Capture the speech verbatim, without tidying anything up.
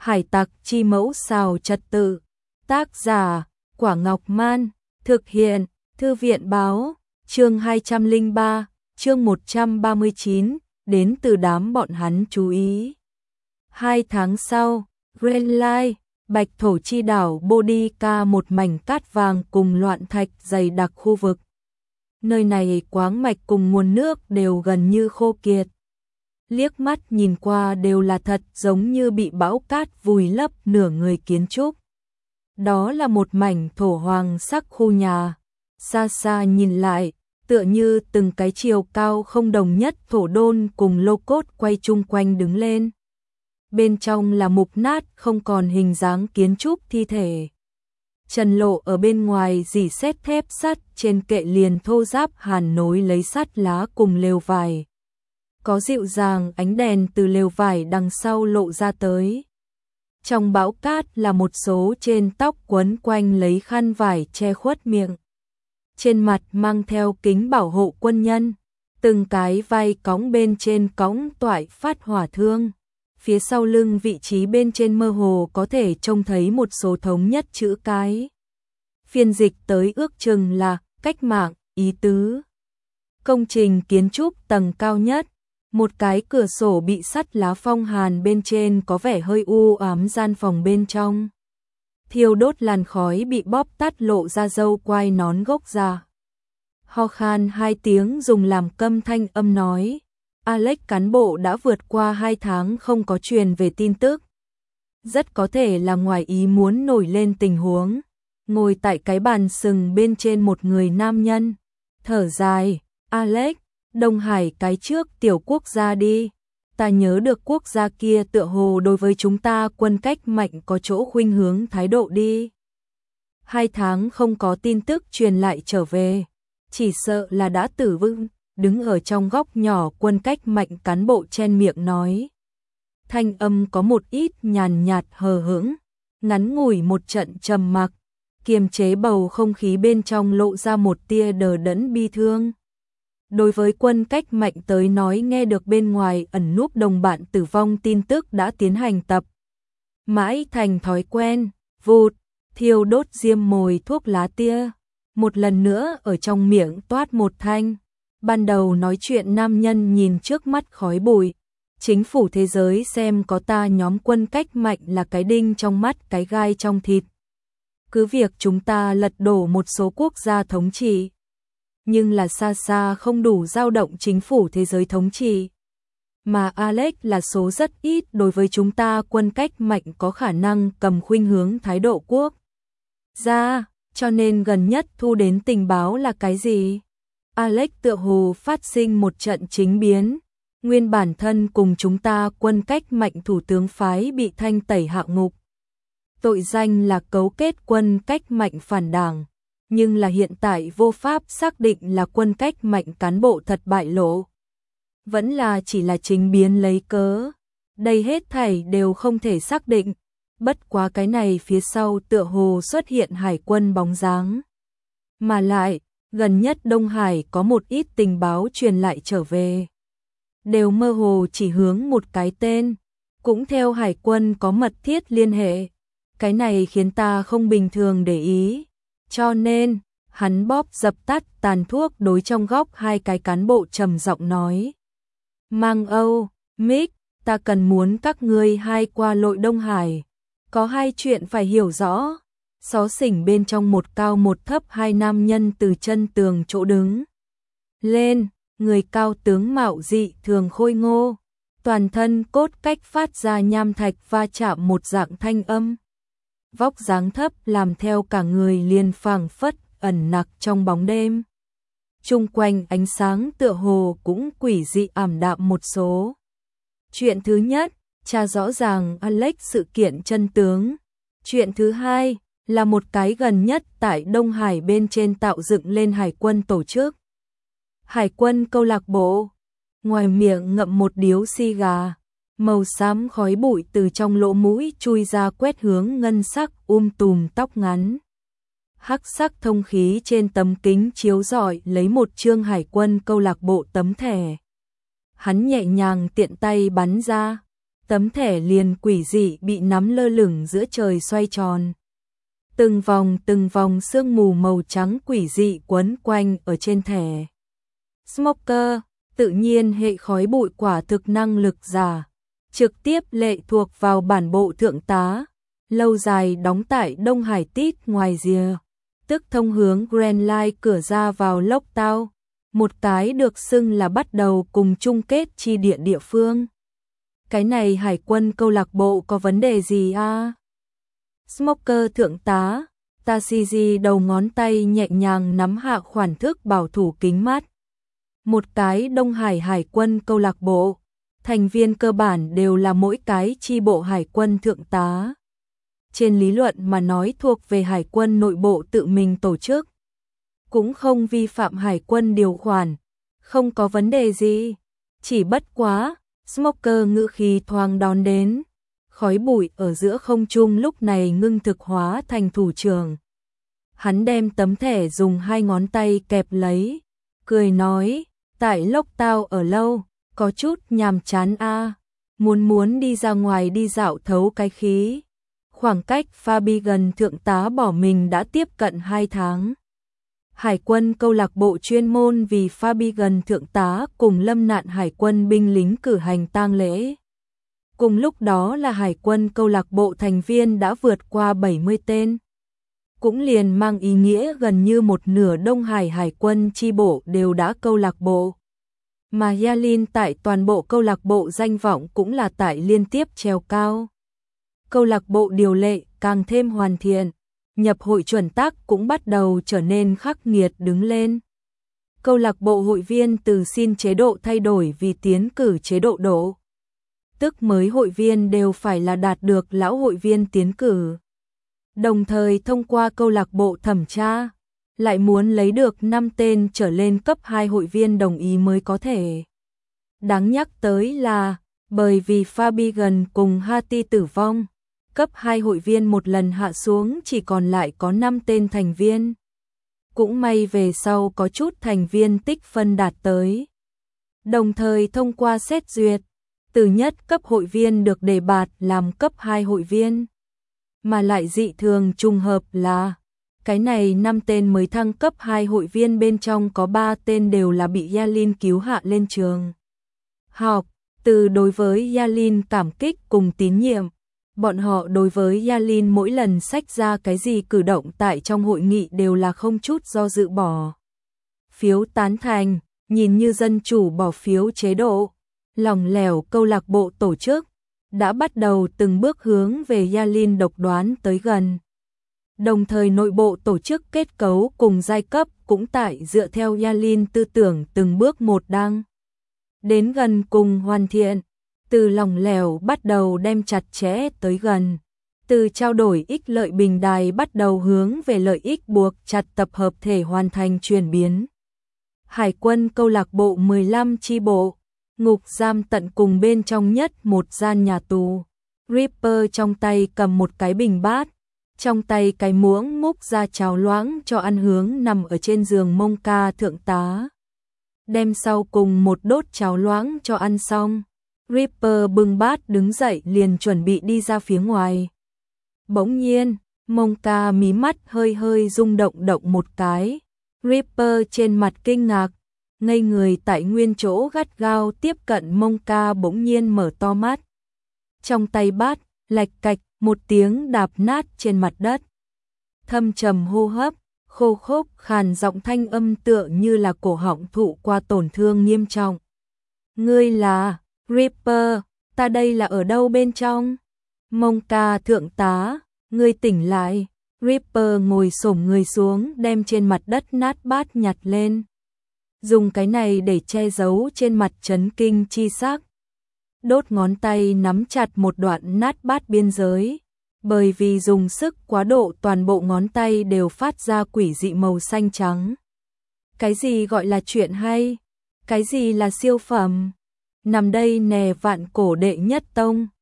Hải tặc chi mẫu xào trật tự. Tác giả, Quả Ngọc Man. Thực hiện, Thư viện Báo. Chương hai trăm lẻ ba, chương một trăm ba mươi chín, đến từ đám bọn hắn chú ý. Hai tháng sau, Greenlight, Bạch Thổ chi đảo Bodica, một mảnh cát vàng cùng loạn thạch dày đặc khu vực. Nơi này khoáng mạch cùng nguồn nước đều gần như khô kiệt. Liếc mắt nhìn qua đều là thật giống như bị bão cát vùi lấp nửa người kiến trúc. Đó là một mảnh thổ hoàng sắc khu nhà. Xa xa nhìn lại, tựa như từng cái chiều cao không đồng nhất thổ đôn cùng lô cốt quay chung quanh đứng lên. Bên trong là mục nát không còn hình dáng kiến trúc thi thể. Trần lộ ở bên ngoài dỉ sét thép sắt, trên kệ liền thô ráp hàn nối lấy sắt lá cùng lều vải. Có dịu dàng ánh đèn từ lều vải đằng sau lộ ra tới. Trong bão cát là một số trên tóc quấn quanh lấy khăn vải che khuất miệng. Trên mặt mang theo kính bảo hộ quân nhân, từng cái vai cõng bên trên cõng toại phát hỏa thương. Phía sau lưng vị trí bên trên mơ hồ có thể trông thấy một số thống nhất chữ cái. Phiên dịch tới ước chừng là cách mạng, ý tứ. Công trình kiến trúc tầng cao nhất, một cái cửa sổ bị sắt lá phong hàn bên trên có vẻ hơi u ám, gian phòng bên trong. Thiêu đốt làn khói bị bóp tắt lộ ra râu quai nón gốc ra. Ho khan hai tiếng dùng làm câm thanh âm nói. Alex cán bộ đã vượt qua hai tháng không có truyền về tin tức. Rất có thể là ngoài ý muốn nổi lên tình huống. Ngồi tại cái bàn sừng bên trên một người nam nhân. Thở dài, Alex, Đông Hải cái trước tiểu quốc gia đi. Ta nhớ được quốc gia kia tựa hồ đối với chúng ta quân cách mạnh có chỗ khuynh hướng thái độ đi. Hai tháng không có tin tức truyền lại trở về. Chỉ sợ là đã tử vong. Đứng ở trong góc nhỏ quân cách mạnh cán bộ chen miệng nói. Thanh âm có một ít nhàn nhạt hờ hững, ngắn ngủi một trận trầm mặc, kiềm chế bầu không khí bên trong lộ ra một tia đờ đẫn bi thương. Đối với quân cách mạnh tới nói, nghe được bên ngoài ẩn núp đồng bạn tử vong tin tức đã tiến hành tập. Mãi thành thói quen, vụt, thiêu đốt diêm mồi thuốc lá tia, một lần nữa ở trong miệng toát một thanh. Ban đầu nói chuyện nam nhân nhìn trước mắt khói bụi. Chính phủ thế giới xem có ta nhóm quân cách mạnh là cái đinh trong mắt, cái gai trong thịt. Cứ việc chúng ta lật đổ một số quốc gia thống trị, nhưng là xa xa không đủ dao động chính phủ thế giới thống trị. Mà Alex là số rất ít đối với chúng ta quân cách mạnh có khả năng cầm khuynh hướng thái độ quốc gia, cho nên gần nhất thu đến tình báo là cái gì? Alex tựa hồ phát sinh một trận chính biến, nguyên bản thân cùng chúng ta quân cách mạnh thủ tướng phái bị thanh tẩy hạ ngục. Tội danh là cấu kết quân cách mạnh phản đảng, nhưng là hiện tại vô pháp xác định là quân cách mạnh cán bộ thật bại lộ. Vẫn là chỉ là chính biến lấy cớ, đây hết thảy đều không thể xác định, bất quá cái này phía sau tựa hồ xuất hiện hải quân bóng dáng. Mà lại, gần nhất Đông Hải có một ít tình báo truyền lại trở về. Đều mơ hồ chỉ hướng một cái tên, cũng theo hải quân có mật thiết liên hệ. Cái này khiến ta không bình thường để ý. Cho nên, hắn bóp dập tắt tàn thuốc, đối trong góc hai cái cán bộ trầm giọng nói. Mang Âu, Mick, ta cần muốn các ngươi hai qua lội Đông Hải. Có hai chuyện phải hiểu rõ. Xó xỉnh bên trong một cao một thấp hai nam nhân từ chân tường chỗ đứng lên, người cao tướng mạo dị thường khôi ngô, toàn thân cốt cách phát ra nham thạch va chạm một dạng thanh âm. Vóc dáng thấp làm theo cả người liền phảng phất ẩn nặc trong bóng đêm. Chung quanh ánh sáng tựa hồ cũng quỷ dị ảm đạm một số. Chuyện thứ nhất, tra rõ ràng Alex sự kiện chân tướng. Chuyện thứ hai, là một cái gần nhất tại Đông Hải bên trên tạo dựng lên hải quân tổ chức. Hải quân câu lạc bộ, ngoài miệng ngậm một điếu xì gà, màu xám khói bụi từ trong lỗ mũi chui ra quét hướng ngân sắc um tùm tóc ngắn. Hắc sắc thông khí trên tấm kính chiếu rọi lấy một chương hải quân câu lạc bộ tấm thẻ. Hắn nhẹ nhàng tiện tay bắn ra, tấm thẻ liền quỷ dị bị nắm lơ lửng giữa trời xoay tròn. Từng vòng từng vòng sương mù màu trắng quỷ dị quấn quanh ở trên thẻ. Smoker, tự nhiên hệ khói bụi quả thực năng lực giả, trực tiếp lệ thuộc vào bản bộ thượng tá, lâu dài đóng tại Đông Hải Tít ngoài rìa, tức thông hướng Grand Line cửa ra vào Lockdown, một cái được xưng là bắt đầu cùng chung kết chi địa địa phương. Cái này hải quân câu lạc bộ có vấn đề gì à? Smoker thượng tá, Tashiji đầu ngón tay nhẹ nhàng nắm hạ khoản thức bảo thủ kính mắt. Một cái Đông Hải hải quân câu lạc bộ, thành viên cơ bản đều là mỗi cái chi bộ hải quân thượng tá. Trên lý luận mà nói thuộc về hải quân nội bộ tự mình tổ chức. Cũng không vi phạm hải quân điều khoản, không có vấn đề gì. Chỉ bất quá, Smoker ngữ khí thoáng đón đến. Khói bụi ở giữa không trung lúc này ngưng thực hóa thành thủ trưởng. Hắn đem tấm thẻ dùng hai ngón tay kẹp lấy, cười nói, tại Lockdown ở lâu, có chút nhàm chán a, muốn muốn đi ra ngoài đi dạo thấu cái khí. Khoảng cách Fabian thượng tá bỏ mình đã tiếp cận hai tháng. Hải quân câu lạc bộ chuyên môn vì Fabian thượng tá cùng lâm nạn hải quân binh lính cử hành tang lễ. Cùng lúc đó là hải quân câu lạc bộ thành viên đã vượt qua bảy mươi tên. Cũng liền mang ý nghĩa gần như một nửa Đông Hải hải quân chi bộ đều đã câu lạc bộ. Mà Yalin tại toàn bộ câu lạc bộ danh vọng cũng là tại liên tiếp trèo cao. Câu lạc bộ điều lệ càng thêm hoàn thiện, nhập hội chuẩn tắc cũng bắt đầu trở nên khắc nghiệt đứng lên. Câu lạc bộ hội viên từ xin chế độ thay đổi vì tiến cử chế độ đổ. Tức mới hội viên đều phải là đạt được lão hội viên tiến cử. Đồng thời thông qua câu lạc bộ thẩm tra, lại muốn lấy được năm tên trở lên cấp hai hội viên đồng ý mới có thể. Đáng nhắc tới là, bởi vì Fabian cùng Hati tử vong, cấp hai hội viên một lần hạ xuống chỉ còn lại có năm tên thành viên. Cũng may về sau có chút thành viên tích phân đạt tới. Đồng thời thông qua xét duyệt, từ nhất cấp hội viên được đề bạt làm cấp hai hội viên. Mà lại dị thường trùng hợp là, cái này năm tên mới thăng cấp hai hội viên bên trong có ba tên đều là bị Yalin cứu hạ lên trường học. Từ đối với Yalin cảm kích cùng tín nhiệm, bọn họ đối với Yalin mỗi lần xách ra cái gì cử động tại trong hội nghị đều là không chút do dự bỏ phiếu tán thành, nhìn như dân chủ bỏ phiếu chế độ. Lòng lẻo câu lạc bộ tổ chức đã bắt đầu từng bước hướng về Yalin độc đoán tới gần. Đồng thời nội bộ tổ chức kết cấu cùng giai cấp cũng tại dựa theo Yalin tư tưởng từng bước một đang đến gần cùng hoàn thiện, từ lòng lẻo bắt đầu đem chặt chẽ tới gần, từ trao đổi ích lợi bình đài bắt đầu hướng về lợi ích buộc chặt tập hợp thể hoàn thành chuyển biến. Hải quân câu lạc bộ mười lăm chi bộ, ngục giam tận cùng bên trong nhất một gian nhà tù. Ripper trong tay cầm một cái bình bát, trong tay cái muỗng múc ra cháo loãng cho ăn hướng nằm ở trên giường Monka thượng tá. Đem sau cùng một đốt cháo loãng cho ăn xong, Ripper bưng bát đứng dậy liền chuẩn bị đi ra phía ngoài. Bỗng nhiên, Monka mí mắt hơi hơi rung động động một cái. Ripper trên mặt kinh ngạc, ngây người tại nguyên chỗ gắt gao tiếp cận Monka bỗng nhiên mở to mắt. Trong tay bát, lạch cạch, một tiếng đạp nát trên mặt đất. Thâm trầm hô hấp, khô khốc khàn giọng thanh âm tựa như là cổ họng thụ qua tổn thương nghiêm trọng. Ngươi là Ripper, ta đây là ở đâu bên trong? Monka thượng tá, ngươi tỉnh lại. Ripper ngồi xổm người xuống đem trên mặt đất nát bát nhặt lên. Dùng cái này để che giấu trên mặt chấn kinh chi sắc. Đốt ngón tay nắm chặt một đoạn nát bát biên giới. Bởi vì dùng sức quá độ toàn bộ ngón tay đều phát ra quỷ dị màu xanh trắng. Cái gì gọi là chuyện hay? Cái gì là siêu phẩm? Nằm đây nè vạn cổ đệ nhất tông.